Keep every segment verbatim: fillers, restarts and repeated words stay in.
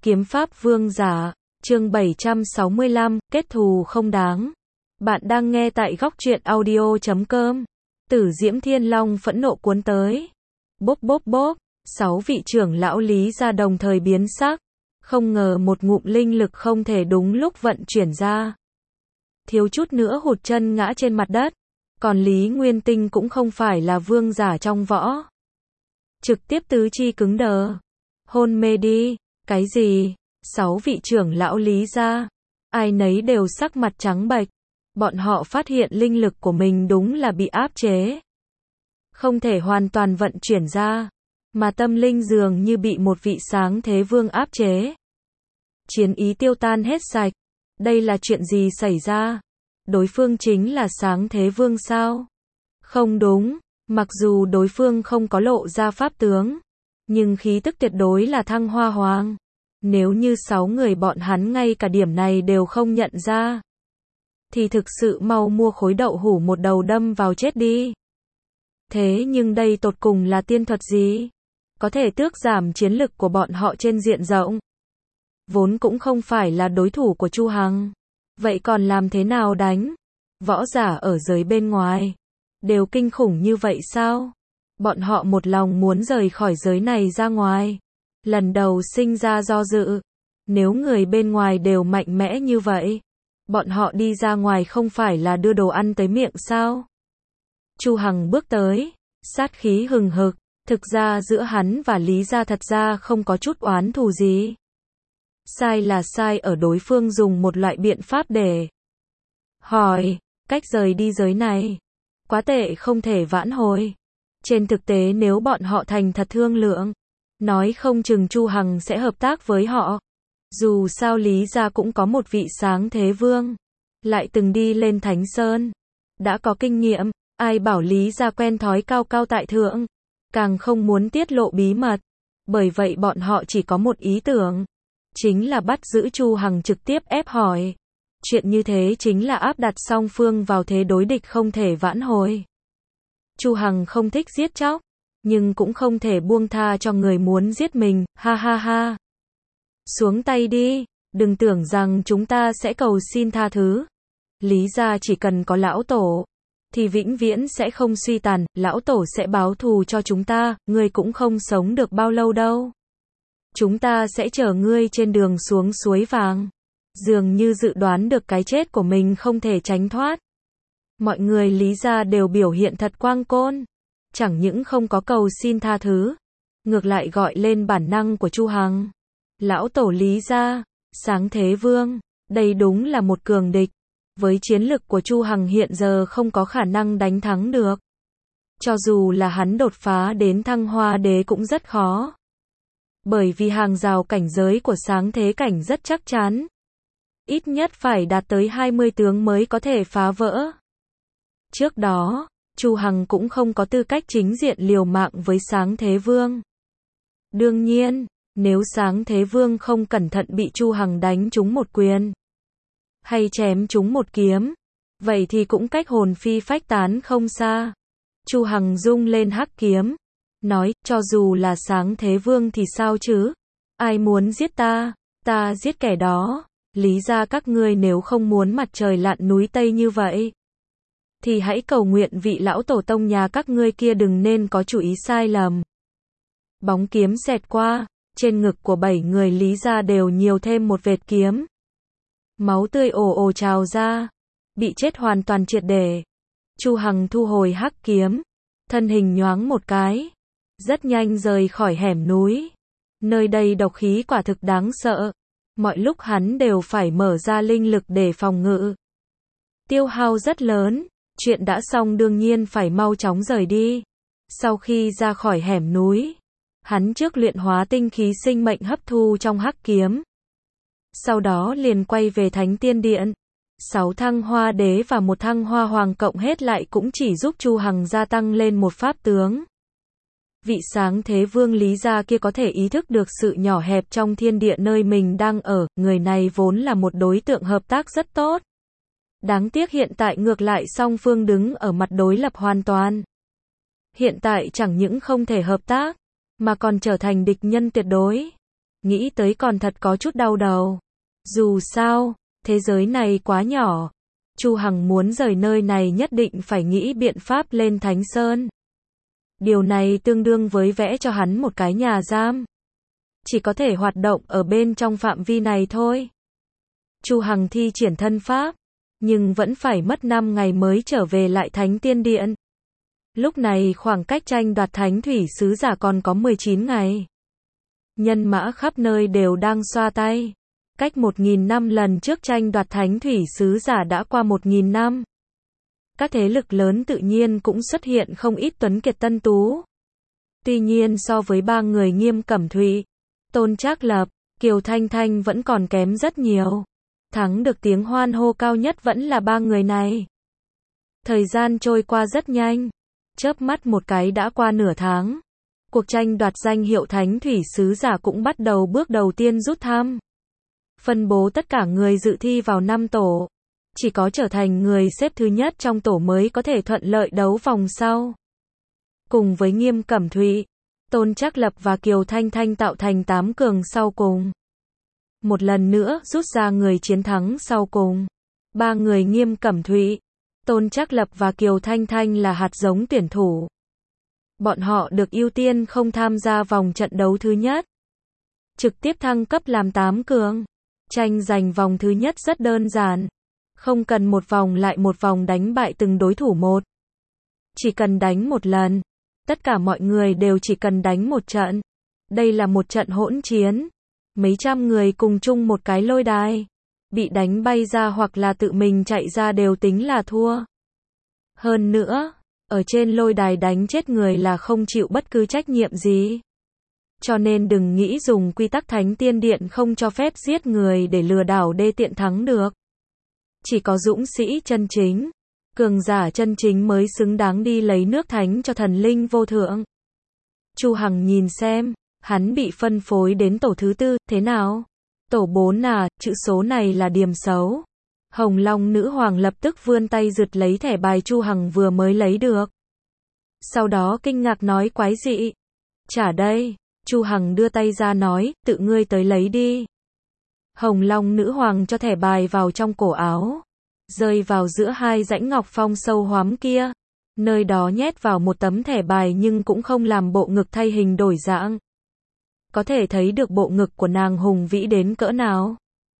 Kiếm pháp vương giả, chương bảy trăm sáu mươi lăm, kết thù không đáng. Bạn đang nghe tại góc truyện audio chấm com. Tử Diễm Thiên Long phẫn nộ cuốn tới. Bốp bốp bốp, sáu vị trưởng lão Lý gia đồng thời biến sắc. Không ngờ một ngụm linh lực không thể đúng lúc vận chuyển ra. Thiếu chút nữa hụt chân ngã trên mặt đất. Còn Lý Nguyên Tinh cũng không phải là vương giả trong võ. Trực tiếp tứ chi cứng đờ. Hôn mê đi. Cái gì? Sáu vị trưởng lão Lý gia, ai nấy đều sắc mặt trắng bệch. Bọn họ phát hiện linh lực của mình đúng là bị áp chế. Không thể hoàn toàn vận chuyển ra, mà tâm linh dường như bị một vị sáng thế vương áp chế. Chiến ý tiêu tan hết sạch. Đây là chuyện gì xảy ra? Đối phương chính là sáng thế vương sao? Không đúng, mặc dù đối phương không có lộ ra pháp tướng, nhưng khí tức tuyệt đối là Thăng Hoa Hoàng. Nếu như sáu người bọn hắn ngay cả điểm này đều không nhận ra, thì thực sự mau mua khối đậu hũ một đầu đâm vào chết đi. Thế nhưng đây tột cùng là tiên thuật gì? Có thể tước giảm chiến lực của bọn họ trên diện rộng. Vốn cũng không phải là đối thủ của Chu Hằng. Vậy còn làm thế nào đánh? Võ giả ở giới bên ngoài đều kinh khủng như vậy sao? Bọn họ một lòng muốn rời khỏi giới này ra ngoài. Lần đầu sinh ra do dự. Nếu người bên ngoài đều mạnh mẽ như vậy, bọn họ đi ra ngoài không phải là đưa đồ ăn tới miệng sao? Chu Hằng bước tới, sát khí hừng hực. Thực ra giữa hắn và Lý gia thật ra không có chút oán thù gì. Sai là sai ở đối phương dùng một loại biện pháp để hỏi cách rời đi giới này. Quá tệ không thể vãn hồi. Trên thực tế nếu bọn họ thành thật thương lượng, nói không chừng Chu Hằng sẽ hợp tác với họ. Dù sao Lý gia cũng có một vị sáng thế vương, lại từng đi lên Thánh Sơn, đã có kinh nghiệm. Ai bảo Lý gia quen thói cao cao tại thượng, càng không muốn tiết lộ bí mật. Bởi vậy bọn họ chỉ có một ý tưởng, chính là bắt giữ Chu Hằng trực tiếp ép hỏi. Chuyện như thế chính là áp đặt song phương vào thế đối địch không thể vãn hồi. Chu Hằng không thích giết chóc, nhưng cũng không thể buông tha cho người muốn giết mình, ha ha ha. Xuống tay đi, đừng tưởng rằng chúng ta sẽ cầu xin tha thứ. Lý gia chỉ cần có lão tổ, thì vĩnh viễn sẽ không suy tàn, lão tổ sẽ báo thù cho chúng ta, ngươi cũng không sống được bao lâu đâu. Chúng ta sẽ chở ngươi trên đường xuống suối vàng. Dường như dự đoán được cái chết của mình không thể tránh thoát. Mọi người Lý gia đều biểu hiện thật quang côn. Chẳng những không có cầu xin tha thứ, ngược lại gọi lên bản năng của Chu Hằng. Lão tổ Lý gia, sáng thế vương, đây đúng là một cường địch. Với chiến lực của Chu Hằng hiện giờ không có khả năng đánh thắng được. Cho dù là hắn đột phá đến Thăng Hoa Đế cũng rất khó. Bởi vì hàng rào cảnh giới của sáng thế cảnh rất chắc chắn. Ít nhất phải đạt tới hai mươi tướng mới có thể phá vỡ. Trước đó, Chu Hằng cũng không có tư cách chính diện liều mạng với sáng thế vương. Đương nhiên, nếu sáng thế vương không cẩn thận bị Chu Hằng đánh trúng một quyền, hay chém trúng một kiếm, vậy thì cũng cách hồn phi phách tán không xa. Chu Hằng rung lên hắc kiếm, nói, cho dù là sáng thế vương thì sao chứ? Ai muốn giết ta, ta giết kẻ đó. Lý gia các ngươi nếu không muốn mặt trời lặn núi Tây như vậy, thì hãy cầu nguyện vị lão tổ tông nhà các ngươi kia đừng nên có chủ ý sai lầm. Bóng kiếm xẹt qua, trên ngực của bảy người Lý gia đều nhiều thêm một vệt kiếm. Máu tươi ồ ồ trào ra, bị chết hoàn toàn triệt để. Chu Hằng thu hồi hắc kiếm, thân hình nhoáng một cái, rất nhanh rời khỏi hẻm núi. Nơi đây độc khí quả thực đáng sợ, mọi lúc hắn đều phải mở ra linh lực để phòng ngự. Tiêu hao rất lớn, chuyện đã xong đương nhiên phải mau chóng rời đi. Sau khi ra khỏi hẻm núi, hắn trước luyện hóa tinh khí sinh mệnh hấp thu trong hắc kiếm. Sau đó liền quay về Thánh Tiên Điện. Sáu Thăng Hoa Đế và một Thăng Hoa Hoàng cộng hết lại cũng chỉ giúp Chu Hằng gia tăng lên một pháp tướng. Vị sáng thế vương Lý gia kia có thể ý thức được sự nhỏ hẹp trong thiên địa nơi mình đang ở, người này vốn là một đối tượng hợp tác rất tốt. Đáng tiếc hiện tại ngược lại song phương đứng ở mặt đối lập hoàn toàn. Hiện tại chẳng những không thể hợp tác, mà còn trở thành địch nhân tuyệt đối. Nghĩ tới còn thật có chút đau đầu. Dù sao, thế giới này quá nhỏ. Chu Hằng muốn rời nơi này nhất định phải nghĩ biện pháp lên Thánh Sơn. Điều này tương đương với vẽ cho hắn một cái nhà giam. Chỉ có thể hoạt động ở bên trong phạm vi này thôi. Chu Hằng thi triển thân pháp, nhưng vẫn phải mất năm ngày mới trở về lại Thánh Tiên Điện. Lúc này khoảng cách tranh đoạt Thánh Thủy Sứ Giả còn có mười chín ngày. Nhân mã khắp nơi đều đang xoa tay. Cách một nghìn năm lần trước tranh đoạt Thánh Thủy Sứ Giả đã qua một nghìn năm. Các thế lực lớn tự nhiên cũng xuất hiện không ít tuấn kiệt tân tú. Tuy nhiên so với ba người Nghiêm Cẩm Thụy, Tôn Trác Lập, Kiều Thanh Thanh vẫn còn kém rất nhiều. Thắng được tiếng hoan hô cao nhất vẫn là ba người này. Thời gian trôi qua rất nhanh. Chớp mắt một cái đã qua nửa tháng. Cuộc tranh đoạt danh hiệu Thánh Thủy Sứ Giả cũng bắt đầu bước đầu tiên rút thăm. Phân bố tất cả người dự thi vào năm tổ. Chỉ có trở thành người xếp thứ nhất trong tổ mới có thể thuận lợi đấu vòng sau. Cùng với Nghiêm Cẩm Thụy, Tôn Trác Lập và Kiều Thanh Thanh tạo thành tám cường sau cùng. Một lần nữa rút ra người chiến thắng sau cùng. Ba người Nghiêm Cẩm Thụy, Tôn Trác Lập và Kiều Thanh Thanh là hạt giống tuyển thủ. Bọn họ được ưu tiên không tham gia vòng trận đấu thứ nhất. Trực tiếp thăng cấp làm tám cường. Tranh giành vòng thứ nhất rất đơn giản. Không cần một vòng lại một vòng đánh bại từng đối thủ một. Chỉ cần đánh một lần. Tất cả mọi người đều chỉ cần đánh một trận. Đây là một trận hỗn chiến. Mấy trăm người cùng chung một cái lôi đài. Bị đánh bay ra hoặc là tự mình chạy ra đều tính là thua. Hơn nữa, ở trên lôi đài đánh chết người là không chịu bất cứ trách nhiệm gì. Cho nên đừng nghĩ dùng quy tắc Thánh Tiên Điện không cho phép giết người để lừa đảo đê tiện thắng được. Chỉ có dũng sĩ chân chính, cường giả chân chính mới xứng đáng đi lấy nước thánh cho thần linh vô thượng. Chu Hằng nhìn xem, hắn bị phân phối đến tổ thứ tư, thế nào? Tổ bốn à, chữ số này là điểm xấu. Hồng Long Nữ Hoàng lập tức vươn tay giật lấy thẻ bài Chu Hằng vừa mới lấy được. Sau đó kinh ngạc nói quái dị. Trả đây. Chu Hằng đưa tay ra nói, tự ngươi tới lấy đi. Hồng Long Nữ Hoàng cho thẻ bài vào trong cổ áo. Rơi vào giữa hai dãy ngọc phong sâu hoắm kia. Nơi đó nhét vào một tấm thẻ bài nhưng cũng không làm bộ ngực thay hình đổi dạng. Có thể thấy được bộ ngực của nàng hùng vĩ đến cỡ nào.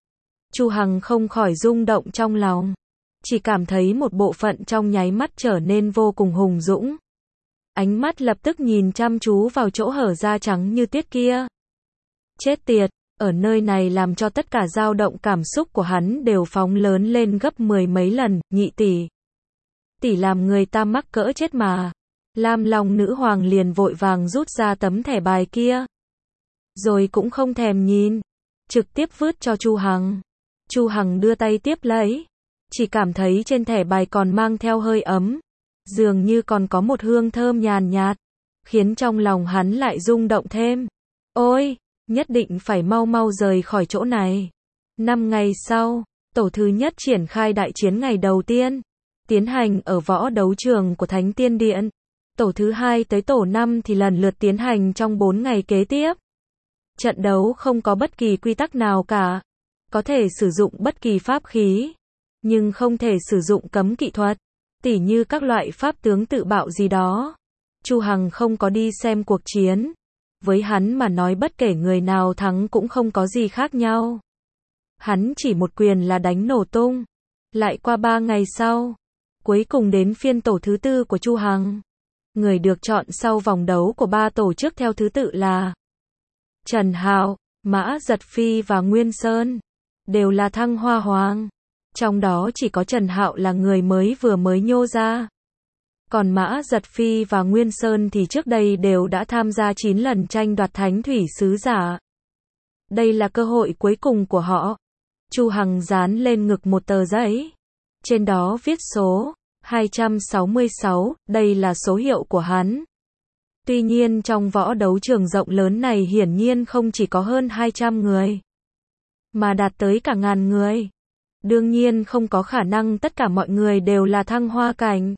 Chu Hằng không khỏi rung động trong lòng. Chỉ cảm thấy một bộ phận trong nháy mắt trở nên vô cùng hùng dũng. Ánh mắt lập tức nhìn chăm chú vào chỗ hở da trắng như tuyết kia. Chết tiệt, ở nơi này làm cho tất cả dao động cảm xúc của hắn đều phóng lớn lên gấp mười mấy lần, nhị tỷ. Tỷ làm người ta mắc cỡ chết mà. Lam Long Nữ Hoàng liền vội vàng rút ra tấm thẻ bài kia. Rồi cũng không thèm nhìn. Trực tiếp vứt cho Chu Hằng. Chu Hằng đưa tay tiếp lấy. Chỉ cảm thấy trên thẻ bài còn mang theo hơi ấm. Dường như còn có một hương thơm nhàn nhạt. Khiến trong lòng hắn lại rung động thêm. Ôi, nhất định phải mau mau rời khỏi chỗ này. Năm ngày sau, tổ thứ nhất triển khai đại chiến ngày đầu tiên. Tiến hành ở võ đấu trường của Thánh Tiên Điện. Tổ thứ hai tới tổ năm thì lần lượt tiến hành trong bốn ngày kế tiếp. Trận đấu không có bất kỳ quy tắc nào cả. Có thể sử dụng bất kỳ pháp khí. Nhưng không thể sử dụng cấm kỵ thuật. Tỉ như các loại pháp tướng tự bạo gì đó. Chu Hằng không có đi xem cuộc chiến. Với hắn mà nói bất kể người nào thắng cũng không có gì khác nhau. Hắn chỉ một quyền là đánh nổ tung. Lại qua ba ngày sau. Cuối cùng đến phiên tổ thứ tư của Chu Hằng. Người được chọn sau vòng đấu của ba tổ trước theo thứ tự là Trần Hạo, Mã Giật Phi và Nguyên Sơn. Đều là thăng hoa hoàng. Trong đó chỉ có Trần Hạo là người mới vừa mới nhô ra. Còn Mã Giật Phi và Nguyên Sơn thì trước đây đều đã tham gia chín lần tranh đoạt Thánh Thủy Sứ Giả. Đây là cơ hội cuối cùng của họ. Chu Hằng dán lên ngực một tờ giấy. Trên đó viết số hai trăm sáu mươi sáu, đây là số hiệu của hắn. Tuy nhiên trong võ đấu trường rộng lớn này hiển nhiên không chỉ có hơn hai trăm người, mà đạt tới cả ngàn người. Đương nhiên không có khả năng tất cả mọi người đều là thăng hoa cảnh.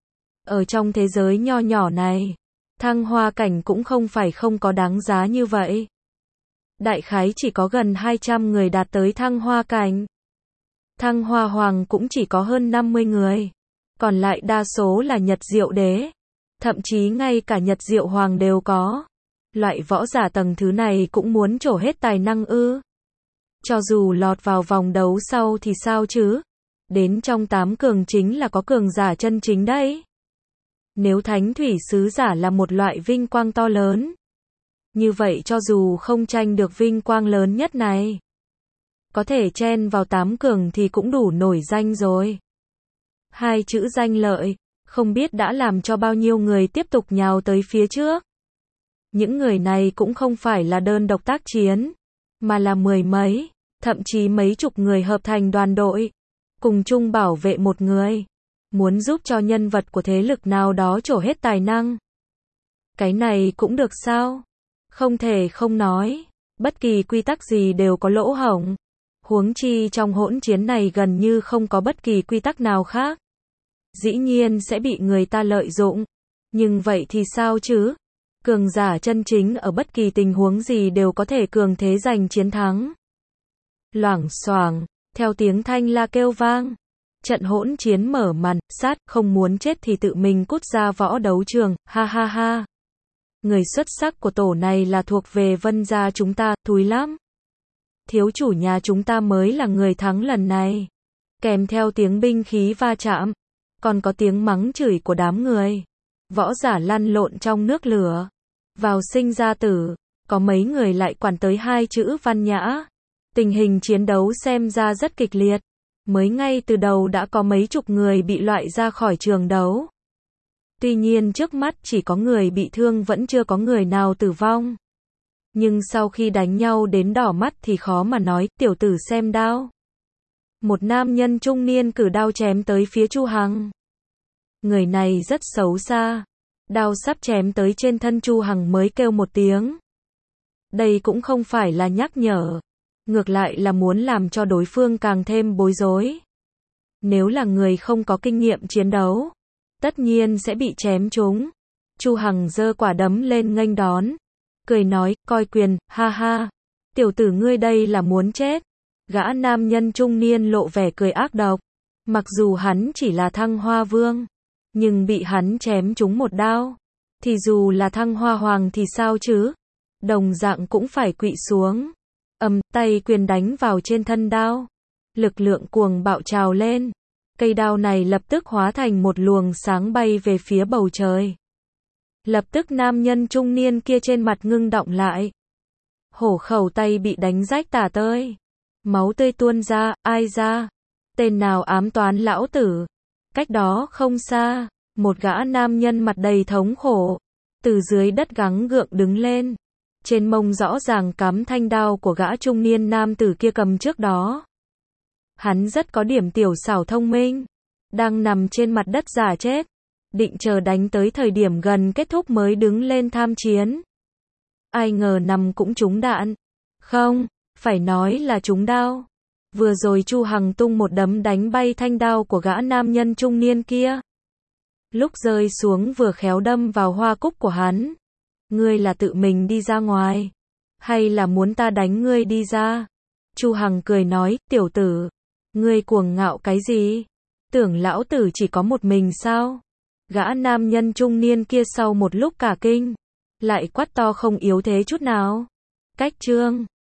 Ở trong thế giới nho nhỏ này, thăng hoa cảnh cũng không phải không có đáng giá như vậy. đại khái chỉ có gần hai trăm người đạt tới thăng hoa cảnh. Thăng hoa hoàng cũng chỉ có hơn năm mươi người. Còn lại đa số là Nhật Diệu Đế. Thậm chí ngay cả Nhật Diệu Hoàng đều có. Loại võ giả tầng thứ này cũng muốn trổ hết tài năng ư. Cho dù lọt vào vòng đấu sau thì sao chứ? Đến trong tám cường chính là có cường giả chân chính đấy. Nếu thánh thủy sứ giả là một loại vinh quang to lớn, như vậy cho dù không tranh được vinh quang lớn nhất này, có thể chen vào tám cường thì cũng đủ nổi danh rồi. Hai chữ danh lợi, không biết đã làm cho bao nhiêu người tiếp tục nhào tới phía trước. Những người này cũng không phải là đơn độc tác chiến, mà là mười mấy, thậm chí mấy chục người hợp thành đoàn đội, cùng chung bảo vệ một người, muốn giúp cho nhân vật của thế lực nào đó trổ hết tài năng. Cái này cũng được sao? Không thể không nói, bất kỳ quy tắc gì đều có lỗ hổng. Huống chi trong hỗn chiến này gần như không có bất kỳ quy tắc nào khác. Dĩ nhiên sẽ bị người ta lợi dụng. Nhưng vậy thì sao chứ? Cường giả chân chính ở bất kỳ tình huống gì đều có thể cường thế giành chiến thắng. Loảng xoảng, theo tiếng thanh la kêu vang. Trận hỗn chiến mở màn, sát, không muốn chết thì tự mình cút ra võ đấu trường, ha ha ha. Người xuất sắc của tổ này là thuộc về Vân gia chúng ta, thúi lắm. Thiếu chủ nhà chúng ta mới là người thắng lần này. Kèm theo tiếng binh khí va chạm, còn có tiếng mắng chửi của đám người. Võ giả lăn lộn trong nước lửa. Vào sinh ra tử, có mấy người lại quản tới hai chữ văn nhã. Tình hình chiến đấu xem ra rất kịch liệt. Mới ngay từ đầu đã có mấy chục người bị loại ra khỏi trường đấu. Tuy nhiên trước mắt chỉ có người bị thương, vẫn chưa có người nào tử vong. Nhưng sau khi đánh nhau đến đỏ mắt thì khó mà nói. Tiểu tử xem đao. Một nam nhân trung niên cử đao chém tới phía Chu Hằng. Người này rất xấu xa. Đao sắp chém tới trên thân Chu Hằng mới kêu một tiếng. Đây cũng không phải là nhắc nhở. Ngược lại là muốn làm cho đối phương càng thêm bối rối. Nếu là người không có kinh nghiệm chiến đấu, tất nhiên sẽ bị chém trúng. Chu Hằng giơ quả đấm lên nghênh đón. Cười nói, coi quyền, ha ha. Tiểu tử ngươi đây là muốn chết. Gã nam nhân trung niên lộ vẻ cười ác độc. Mặc dù hắn chỉ là thăng hoa vương, nhưng bị hắn chém trúng một đao. Thì dù là thăng hoa hoàng thì sao chứ? Đồng dạng cũng phải quỵ xuống. Ầm, tay quyền đánh vào trên thân đao. Lực lượng cuồng bạo trào lên. Cây đao này lập tức hóa thành một luồng sáng bay về phía bầu trời. Lập tức nam nhân trung niên kia trên mặt ngưng đọng lại. Hổ khẩu tay bị đánh rách tả tơi. Máu tươi tuôn ra, ai ra? Tên nào ám toán lão tử? Cách đó không xa, một gã nam nhân mặt đầy thống khổ, từ dưới đất gắng gượng đứng lên. Trên mông rõ ràng cắm thanh đao của gã trung niên nam tử kia cầm trước đó. Hắn rất có điểm tiểu xảo thông minh, đang nằm trên mặt đất giả chết, định chờ đánh tới thời điểm gần kết thúc mới đứng lên tham chiến. Ai ngờ nằm cũng trúng đạn. Không, phải nói là trúng đao. Vừa rồi Chu Hằng tung một đấm đánh bay thanh đao của gã nam nhân trung niên kia. Lúc rơi xuống vừa khéo đâm vào hoa cúc của hắn. Ngươi là tự mình đi ra ngoài, hay là muốn ta đánh ngươi đi ra? Chu Hằng cười nói, tiểu tử, ngươi cuồng ngạo cái gì? Tưởng lão tử chỉ có một mình sao? Gã nam nhân trung niên kia sau một lúc cả kinh, lại quát to không yếu thế chút nào. Cách chương